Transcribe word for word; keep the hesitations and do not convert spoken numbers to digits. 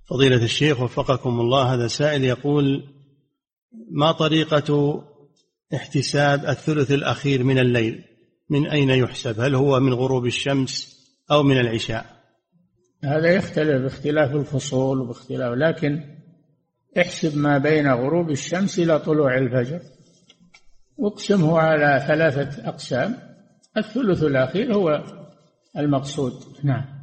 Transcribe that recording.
فضيلة الشيخ وفقكم الله، هذا سائل يقول: ما طريقة احتساب الثلث الأخير من الليل؟ من أين يحسب؟ هل هو من غروب الشمس أو من العشاء؟ هذا يختلف باختلاف الفصول وباختلاف، لكن احسب ما بين غروب الشمس إلى طلوع الفجر واقسمه على ثلاثة أقسام، الثلث الأخير هو المقصود. نعم.